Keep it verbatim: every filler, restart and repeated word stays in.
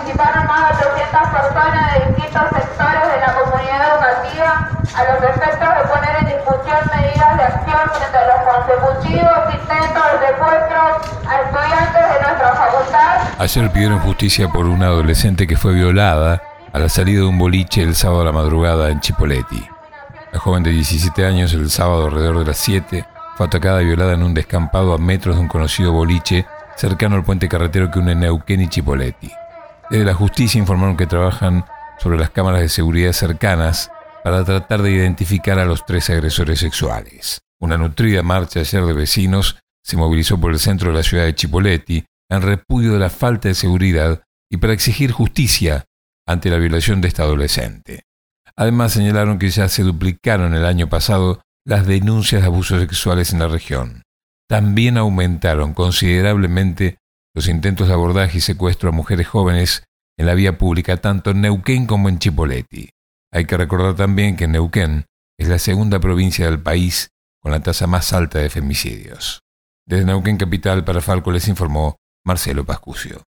participaron más de ochocientas personas de distintos sectores de la comunidad educativa a los efectos de poner en discusión medidas de acción frente a los consecutivos intentos de secuestro a estudiantes de nuestra facultad. Ayer pidieron justicia por una adolescente que fue violada a la salida de un boliche el sábado a la madrugada en Chipoleti. La joven de diecisiete años, el sábado alrededor de las siete, fue atacada y violada en un descampado a metros de un conocido boliche cercano al puente carretero que une Neuquén y Chipoleti. Desde la justicia informaron que trabajan sobre las cámaras de seguridad cercanas para tratar de identificar a los tres agresores sexuales. Una nutrida marcha ayer de vecinos se movilizó por el centro de la ciudad de Chipoleti en repudio de la falta de seguridad y para exigir justicia ante la violación de esta adolescente. Además señalaron que ya se duplicaron el año pasado las denuncias de abusos sexuales en la región. También aumentaron considerablemente los intentos de abordaje y secuestro a mujeres jóvenes en la vía pública, tanto en Neuquén como en Chipoleti. Hay que recordar también que Neuquén es la segunda provincia del país con la tasa más alta de femicidios. Desde Neuquén Capital para Falco les informó Marcelo Pascucio.